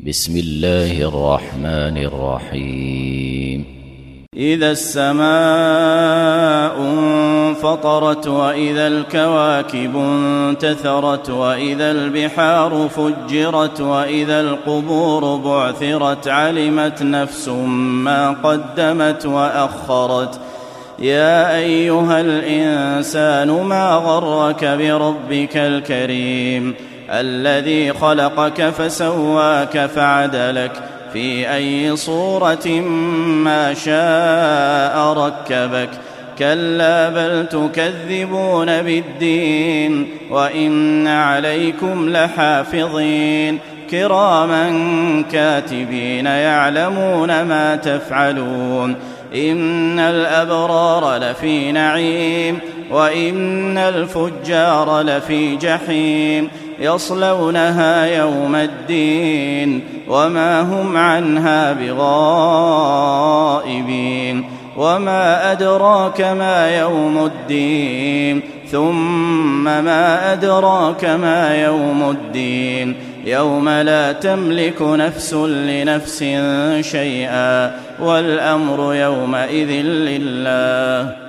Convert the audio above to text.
بسم الله الرحمن الرحيم إذا السماء انفطرت وإذا الكواكب انتثرت وإذا البحار فجرت وإذا القبور بعثرت علمت نفس ما قدمت وأخرت يا أيها الإنسان ما غرك بربك الكريم الذي خلقك فسواك فعدلك في أي صورة ما شاء ركبك كلا بل تكذبون بالدين وإن عليكم لحافظين كراما كاتبين يعلمون ما تفعلون إن الأبرار لفي نعيم وإن الفجار لفي جحيم يصلونها يوم الدين وما هم عنها بغائبين وما أدراك ما يوم الدين ثم ما أدراك ما يوم الدين يوم لا تملك نفس لنفس شيئا والأمر يومئذ لله